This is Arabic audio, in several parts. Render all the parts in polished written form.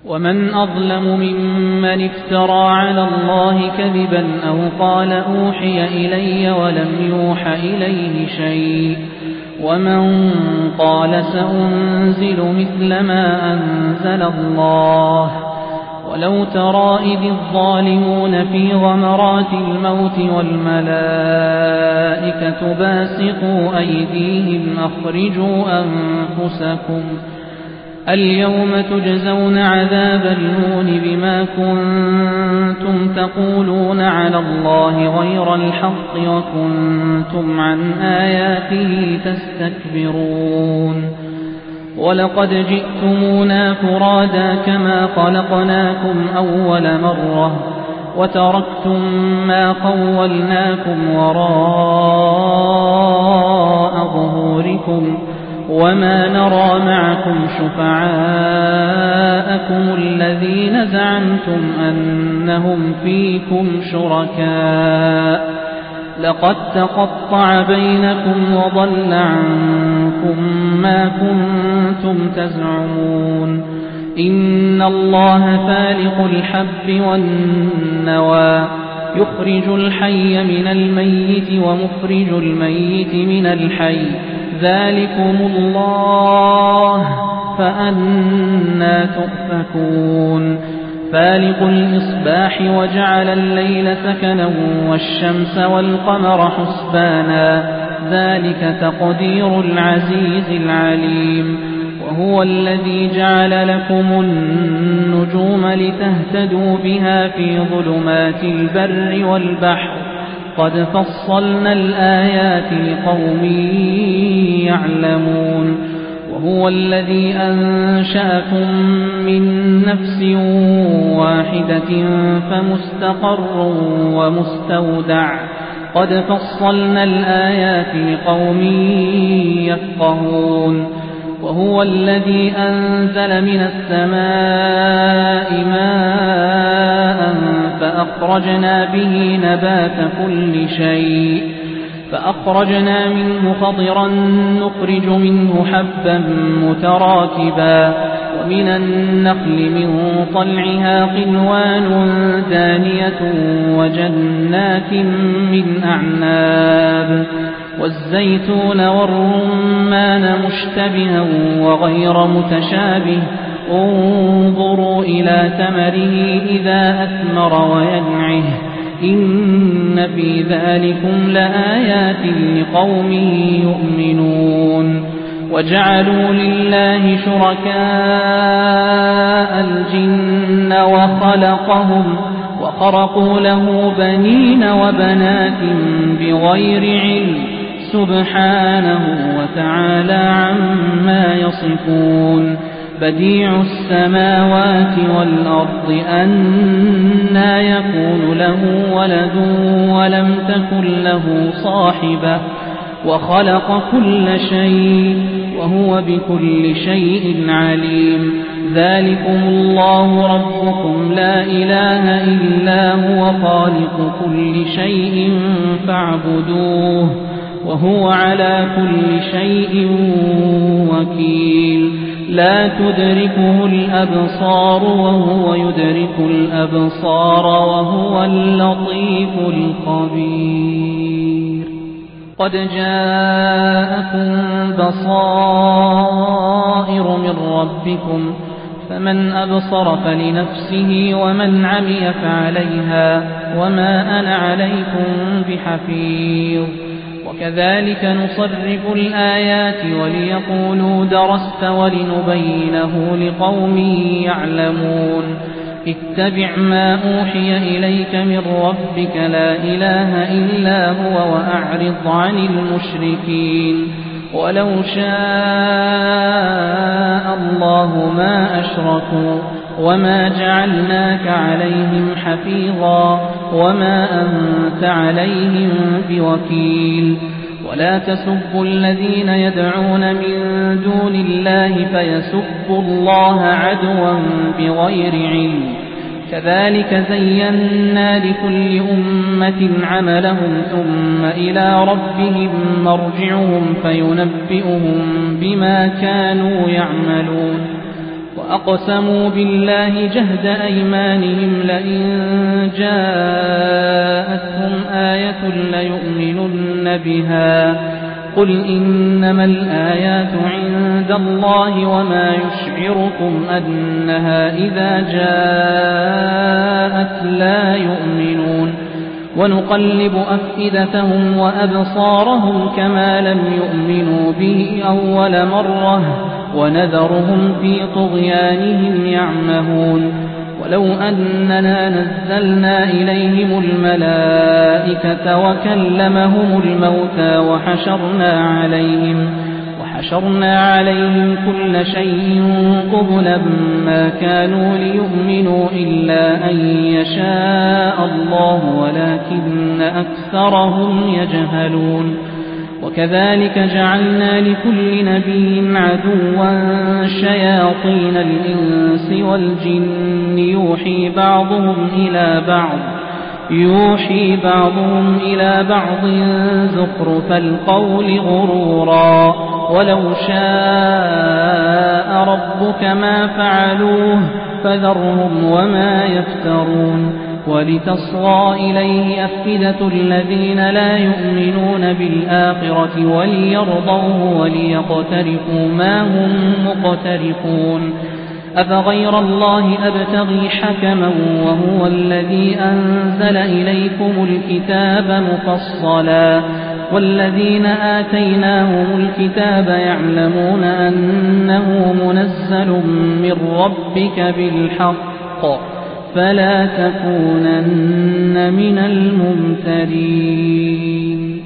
ومن أظلم ممن افترى على الله كذبا أو قال أوحي إلي ولم يوح إليه شيء ومن قال سأنزل مثل ما أنزل الله. ولو ترى إذ الظالمون في غمرات الموت والملائكة باسطوا أيديهم أخرجوا أنفسكم اليوم تجزون عذاب الهون بما كنتم تقولون على الله غير الحق وكنتم عن آياته تستكبرون. ولقد جئتمونا فرادا كما خلقناكم أول مرة وتركتم ما خولناكم وراء ظهوركم وما نرى معكم شفعاءكم الذين زعمتم أنهم فيكم شركاء لقد تقطع بينكم وضل عنكم ما كنتم تزعمون. إن الله فالق الحب والنوى يخرج الحي من الميت ومخرج الميت من الحي ذلكم الله فأنى تؤفكون. فالق الإصباح وجعل الليل سكنا والشمس والقمر حسبانا ذلك تقدير العزيز العليم. وهو الذي جعل لكم النجوم لتهتدوا بها في ظلمات البر والبحر قد فصلنا الآيات لقوم يعلمون. وهو الذي أنشأكم من نفس واحدة فمستقر ومستودع قد فصلنا الآيات لقوم يفقهون. وهو الذي أنزل من السماء ماء فأخرجنا به نبات كل شيء فأخرجنا منه خضرا نخرج منه حبا متراكبا ومن النخل من طلعها قنوان دانية وجنات من أعناب والزيتون والرمان مشتبها وغير متشابه انظروا إلى ثمره إذا أثمر وينعه إن في ذلكم لآيات لقوم يؤمنون. وجعلوا لله شركاء الجن وخلقهم وخرقوا له بنين وبنات بغير علم سبحانه وتعالى عما يصفون. بديع السماوات والأرض أنى يكون له ولد ولم تكن له صاحبة وخلق كل شيء وهو بكل شيء عليم. ذلكم الله ربكم لا إله إلا هو خالق كل شيء فاعبدوه وهو على كل شيء وكيل. لا تدركه الأبصار وهو يدرك الأبصار وهو اللطيف الخبير. قد جاءكم بصائر من ربكم فمن أبصر فلنفسه ومن عمي فعليها وما أنا عليكم بحفيظ. وكذلك نصرف الآيات وليقولوا درست ولنبينه لقوم يعلمون. اتبع ما أوحي إليك من ربك لا إله إلا هو وأعرض عن المشركين. ولو شاء الله ما أشركوا وما جعلناك عليهم حفيظا وما أنت عليهم بوكيل. ولا تسبوا الذين يدعون من دون الله فيسبوا الله عدوا بغير علم. كذلك زينا لكل أمة عملهم ثم إلى ربهم مرجعهم فينبئهم بما كانوا يعملون. وأقسموا بالله جهد أيمانهم لئن جاءتهم آية ليؤمنن بها قل إنما الآيات عند الله وما يشعركم أنها إذا جاءت لا يؤمنون ونقلب أفئدتهم وأبصارهم كما لم يؤمنوا به أول مرة ونذرهم في طغيانهم يعمهون ولو أننا نزلنا إليهم الملائكة وكلمهم الموتى وحشرنا عليهم كل شيء قبلا ما كانوا ليؤمنوا إلا أن يشاء الله ولكن أكثرهم يجهلون وكذلك جعلنا لكل نبي عدوا شياطين الإنس والجن يوحي بعضهم إلى بعض زخرف القول غرورا ولو شاء ربك ما فعلوه فذرهم وما يفترون ولتصغى إليه أفئدة الذين لا يؤمنون بالآخرة وليرضوه وليقترفوا ما هم مقترفون أفغير الله أبتغي حكما وهو الذي أنزل إليكم الكتاب مفصلا والذين آتيناهم الكتاب يعلمون أنه منزل من ربك بالحق فلا تكونن من الممترين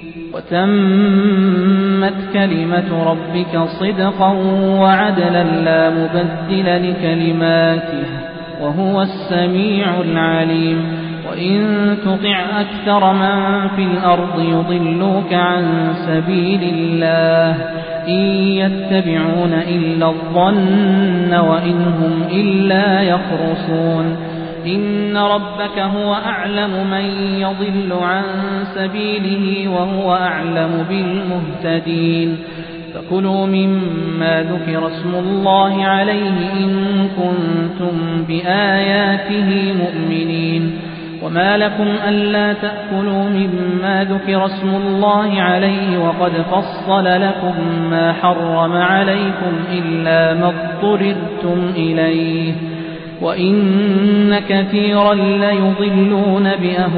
وتمت كلمة ربك صدقا وعدلا لا مبدل لكلماته وهو السميع العليم وإن تطع أكثر من في الأرض يضلوك عن سبيل الله إن يتبعون إلا الظن وإن هم إلا يخرصون إن ربك هو أعلم من يضل عن سبيله وهو أعلم بالمهتدين فكلوا مما ذكر اسم الله عليه إن كنتم بآياته مؤمنين وما لكم ألا تأكلوا مما ذكر اسم الله عليه وقد فصل لكم ما حرم عليكم إلا ما اضطررتم إليه وإن كثيرا ليضلون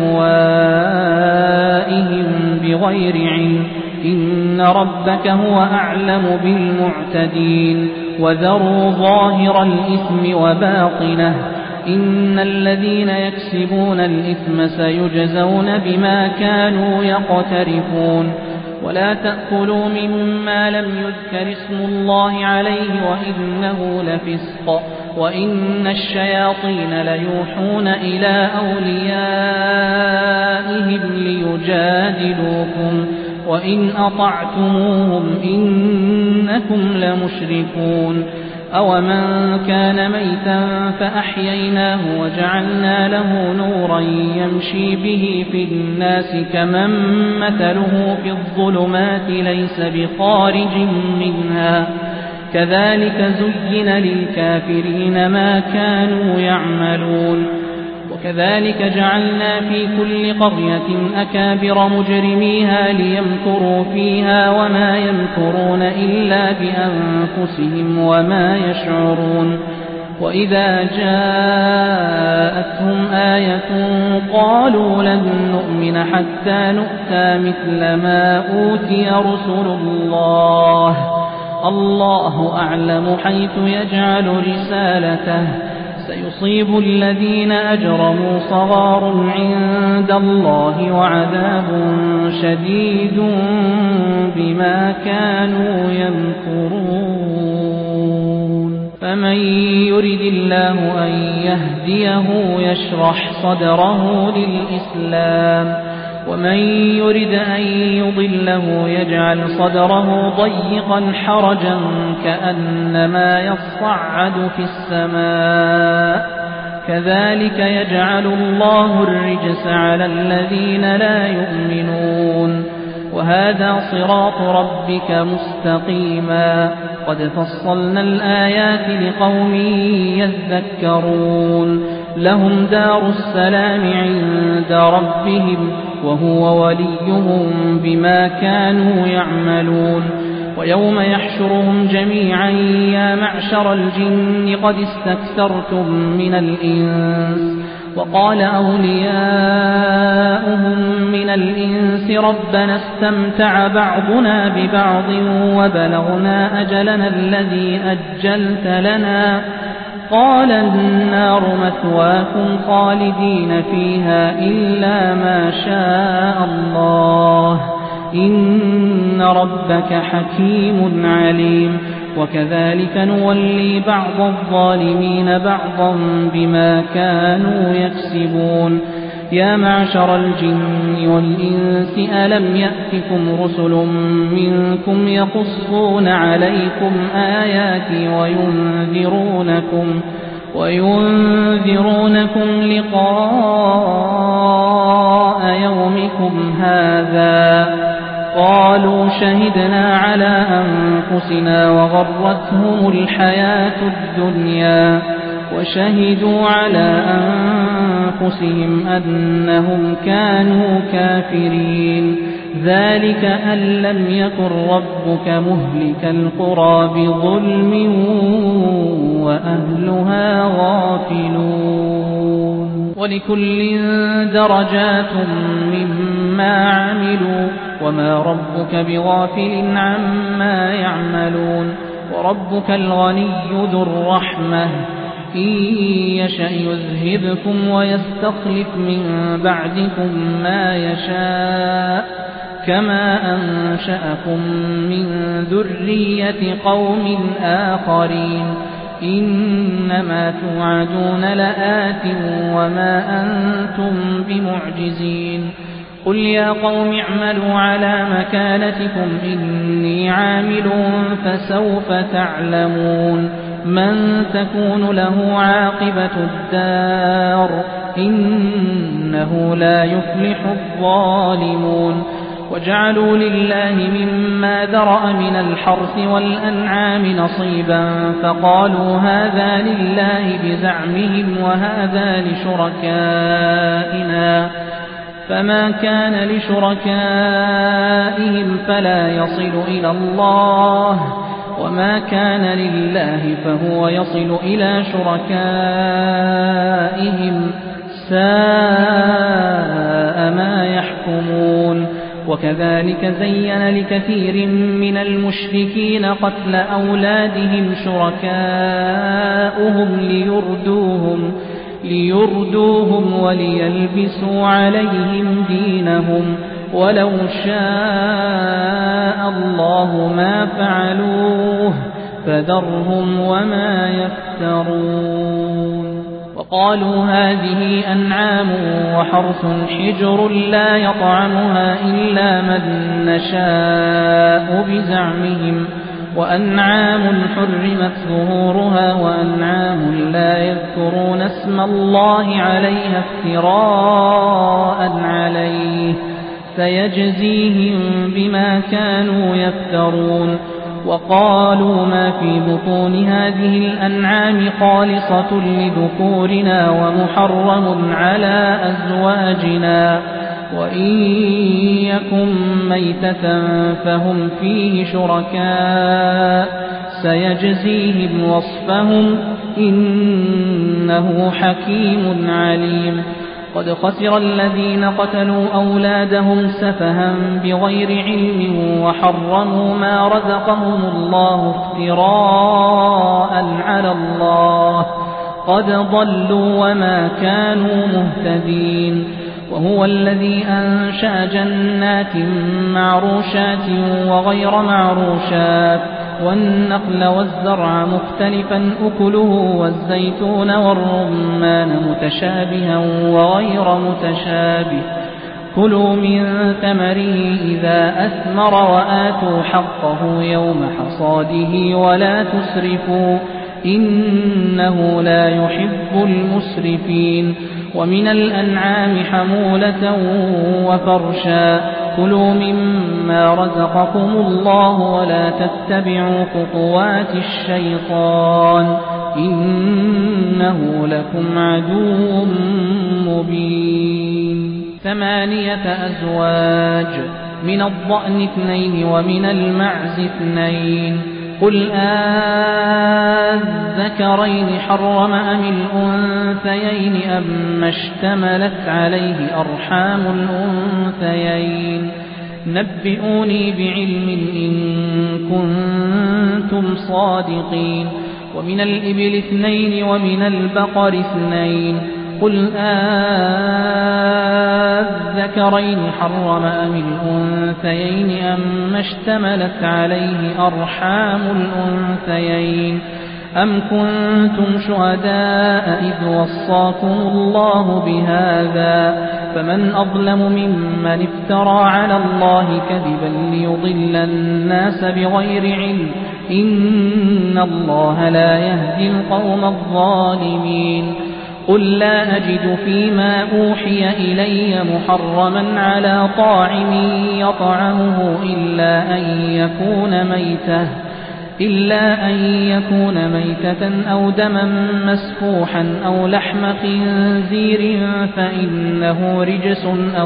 بأهوائهم بغير علم إن ربك هو أعلم بالمعتدين وذروا ظاهر الإثم وباطنه إن الذين يكسبون الإثم سيجزون بما كانوا يقترفون ولا تأكلوا مما لم يذكر اسم الله عليه وإنه لفسق وإن الشياطين ليوحون إلى أوليائهم ليجادلوكم وإن أطعتموهم إنكم لمشركون أومن كان ميتا فأحييناه وجعلنا له نورا يمشي به في الناس كمن مثله في الظلمات ليس بخارج منها كذلك زين للكافرين ما كانوا يعملون وكذلك جعلنا في كل قرية أكابر مجرميها ليمكروا فيها وما يمكرون إلا بأنفسهم وما يشعرون وإذا جاءتهم آية قالوا لن نؤمن حتى نؤتى مثل ما أوتي رسل الله أعلم حيث يجعل رسالته سيصيب الذين أجرموا صغار عند الله وعذاب شديد بما كانوا يمكرون فمن يرد الله أن يهديه يشرح صدره للإسلام ومن يرد أن يضله يجعل صدره ضيقا حرجا كأنما يصعد في السماء كذلك يجعل الله الرجس على الذين لا يؤمنون وهذا صراط ربك مستقيما قد فصلنا الآيات لقوم يذكرون لهم دار السلام عند ربهم وهو وليهم بما كانوا يعملون ويوم يحشرهم جميعا يا معشر الجن قد استكثرتم من الإنس وقال أولياؤهم من الإنس ربنا استمتع بعضنا ببعض وبلغنا أجلنا الذي أجلت لنا قال النار مثواكم خالدين فيها إلا ما شاء الله إن ربك حكيم عليم وكذلك نولي بعض الظالمين بعضا بما كانوا يكسبون يا معشر الجن والإنس ألم يأتكم رسل منكم يقصون عليكم آياتي وينذرونكم لقاء يومكم هذا قالوا شهدنا على أنفسنا وغرتهم الحياة الدنيا وشهدوا على أنفسهم أنهم كانوا كافرين ذلك أن لم يكن ربك مهلك القرى بظلم وأهلها غافلون ولكل درجات مما عملوا وما ربك بغافل عما يعملون وربك الغني ذو الرحمة إن يشأ يذهبكم ويستخلف من بعدكم ما يشاء كما أنشأكم من ذرية قوم آخرين إنما توعدون لآت وما أنتم بمعجزين قل يا قوم اعملوا على مكانتكم إني عامل فسوف تعلمون من تكون له عاقبة الدار إنه لا يفلح الظالمون وجعلوا لله مما ذرأ من الحرث والأنعام نصيبا فقالوا هذا لله بزعمهم وهذا لشركائنا فما كان لشركائهم فلا يصل إلى الله وما كان لله فهو يصل إلى شركائهم ساء ما يحكمون وكذلك زين لكثير من المشركين قتل أولادهم شركاؤهم ليردوهم وليلبسوا عليهم دينهم ولو شاء الله ما فعلوه فذرهم وما يفترون وقالوا هذه أنعام وحرث حجر لا يطعمها إلا من نشاء بزعمهم وأنعام حرمت ظهورها وأنعام لا يذكرون اسم الله عليها افتراء عليه سيجزيهم بما كانوا يفترون وقالوا ما في بطون هذه الأنعام خالصة لذكورنا ومحرم على أزواجنا وإن يكن ميتة فهم فيه شركاء سيجزيهم وصفهم إنه حكيم عليم قد خسر الذين قتلوا أولادهم سفها بغير علم وحرموا ما رزقهم الله افتراء على الله قد ضلوا وما كانوا مهتدين وهو الذي أنشأ جنات معروشات وغير معروشات والنخل والزرع مختلفا أكله والزيتون والرمان متشابها وغير متشابه كلوا من ثمره إذا أثمر وآتوا حقه يوم حصاده ولا تسرفوا إنه لا يحب المسرفين ومن الأنعام حمولة وفرشا كلوا مما رزقكم الله ولا تتبعوا خطوات الشيطان إنه لكم عدو مبين 8 أزواج من الضأن 2 ومن المعز 2 قل الذكرين حرم أم الأنثيين أم اشتملت عليه أرحام الأنثيين نبئوني بعلم إن كنتم صادقين ومن الإبل 2 ومن البقر 2 قل الذكرين حرم أم الأنثيين أم اشتملت عليه أرحام الأنثيين أم كنتم شهداء إذ وصاكم الله بهذا فمن أظلم ممن افترى على الله كذبا ليضل الناس بغير علم إن الله لا يهدي القوم الظالمين قل لا أجد فيما أوحي إلي محرما على طاعم يطعمه إلا أن يكون ميتة أو دما مسفوحا أو لحم خنزير فإنه رجس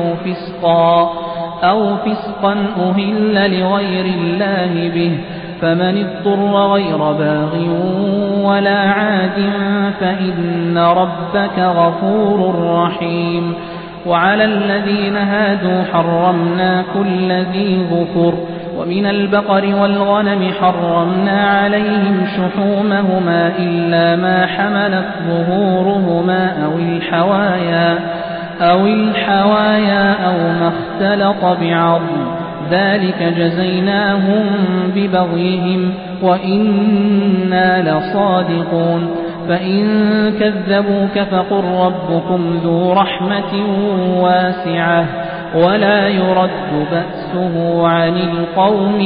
أو فسقا أهل لغير الله به فمن اضطر غير باغ ولا عاد فإن ربك غفور رحيم وعلى الذين هادوا حرمنا كل ذي ظفر ومن البقر والغنم حرمنا عليهم شحومهما إلا ما حملت ظهورهما أو الحوايا أو ما اختلط بعظم ذلك جزيناهم ببغيهم وإنا لصادقون فإن كذبوك فقل ربكم ذو رحمة واسعة ولا يرد بأسه عن القوم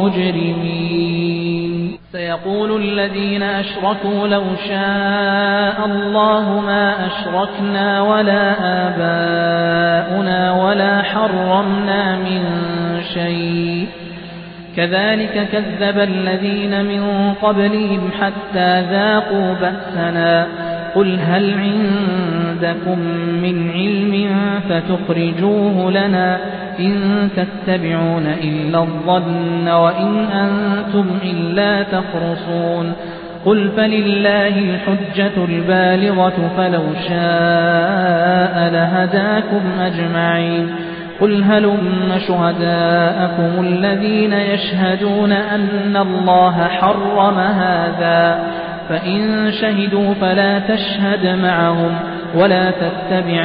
المجرمين سيقول الذين أشركوا لو شاء الله ما أشركنا ولا آباؤنا ولا حرمنا من شيء كذلك كذب الذين من قبلهم حتى ذاقوا بأسنا قل هل عندكم من علم فتخرجوه لنا إن تتبعون إلا الظن وإن أنتم إلا تخرصون قل فلله الحجة البالغة فلو شاء لهداكم أجمعين قل هلم شهداءكم الذين يشهدون أن الله حرم هذا فإن شهدوا فلا تشهد معهم ولا تتبع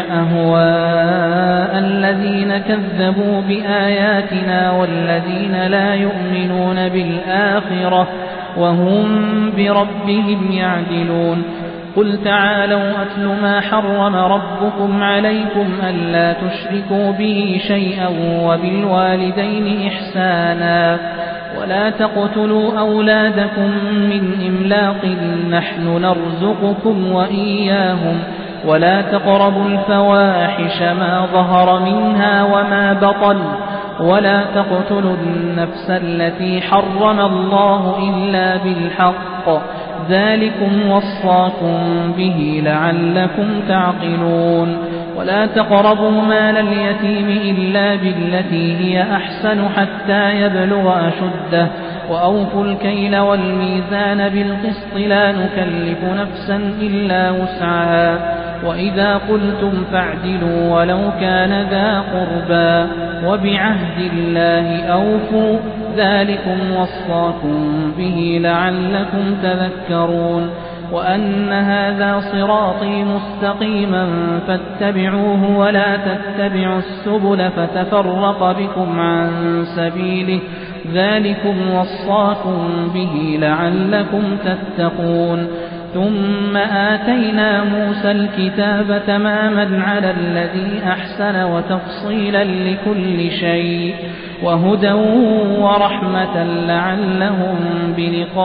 أهواء الذين كذبوا بآياتنا والذين لا يؤمنون بالآخرة وهم بربهم يعدلون قل تعالوا أتل ما حرم ربكم عليكم ألا تشركوا به شيئا وبالوالدين إحسانا ولا تقتلوا أولادكم من إملاق نحن نرزقكم وإياهم ولا تقربوا الفواحش ما ظهر منها وما بطن ولا تقتلوا النفس التي حرم الله إلا بالحق ذلكم وصاكم به لعلكم تعقلون ولا تقربوا مال اليتيم إلا بالتي هي أحسن حتى يبلغ أشده وأوفوا الكيل والميزان بالقسط لا نكلف نفسا إلا وسعها وإذا قلتم فاعدلوا ولو كان ذا قربى وبعهد الله أوفوا ذلكم وصاكم به لعلكم تذكرون وأن هذا صراطي مستقيما فاتبعوه ولا تتبعوا السبل فتفرق بكم عن سبيله ذلكم وصاكم به لعلكم تتقون ثم آتينا موسى الكتاب تماما على الذي أحسن وتفصيلا لكل شيء وهدى ورحمة لعلهم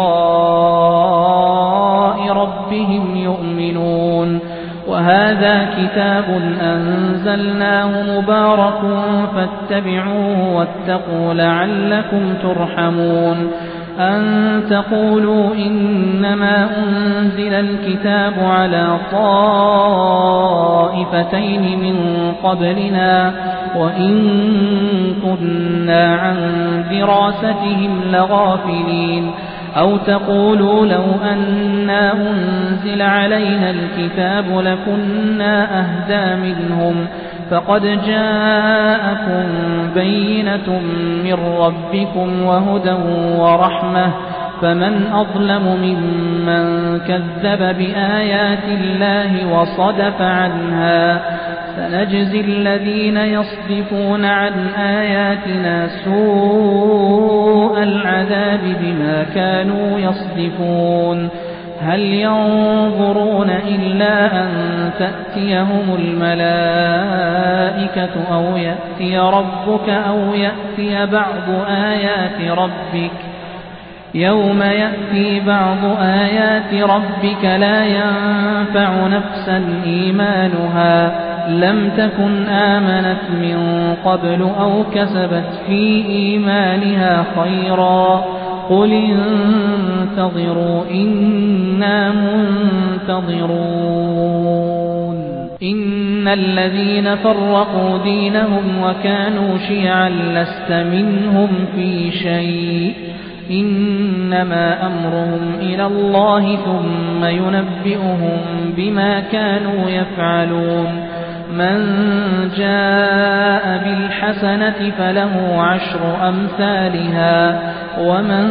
بلقاء ربهم يؤمنون وهذا كتاب أنزلناه مبارك فاتبعوه واتقوا لعلكم ترحمون أن تقولوا إنما أنزل الكتاب على طائفتين من قبلنا وإن كنا عن دراستهم لغافلين أو تقولوا لو أنا أنزل علينا الكتاب لكنا أهدى منهم فقد جاءكم بينة من ربكم وهدى ورحمة فمن أظلم ممن كذب بآيات الله وصدف عنها سنجزي الذين يصدفون عن آياتنا سوء العذاب بما كانوا يصدفون هل ينظرون إلا أن تأتيهم الملائكة أو يأتي ربك أو يأتي بعض آيات ربك يوم يأتي بعض آيات ربك لا ينفع نفسا إيمانها لم تكن آمنت من قبل أو كسبت في إيمانها خيرا قل انتظروا إنا منتظرون إن الذين فرقوا دينهم وكانوا شيعا لست منهم في شيء إنما أمرهم إلى الله ثم ينبئهم بما كانوا يفعلون من جاء بالحسنة فله 10 أمثالها ومن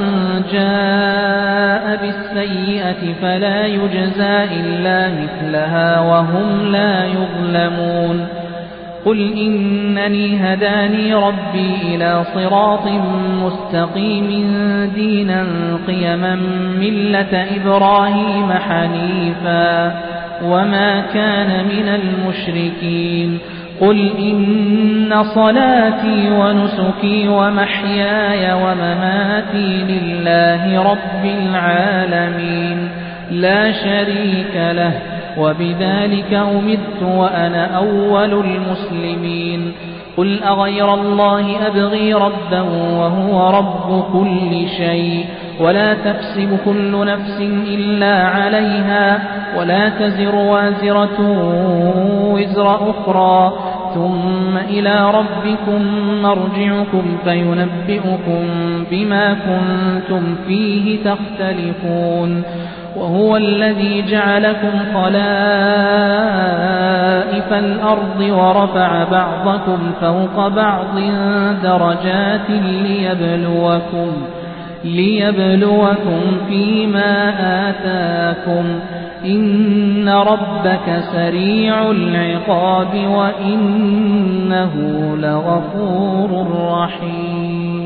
جاء بالسيئة فلا يجزى إلا مثلها وهم لا يظلمون قل إنني هداني ربي إلى صراط مستقيم دينا قيما ملة إبراهيم حنيفا وما كان من المشركين قل إن صلاتي ونسكي ومحياي ومماتي لله رب العالمين لا شريك له وبذلك أمرت وأنا أول المسلمين قل أغير الله أبغي ربا وهو رب كل شيء ولا تكسب كل نفس إلا عليها ولا تزر وازرة وزر أخرى ثم إلى ربكم مرجعكم فينبئكم بما كنتم فيه تختلفون وهو الذي جعلكم خلائف الأرض ورفع بعضكم فوق بعض درجات ليبلوكم فيما آتاكم إن ربك سريع العقاب وإنه لغفور رحيم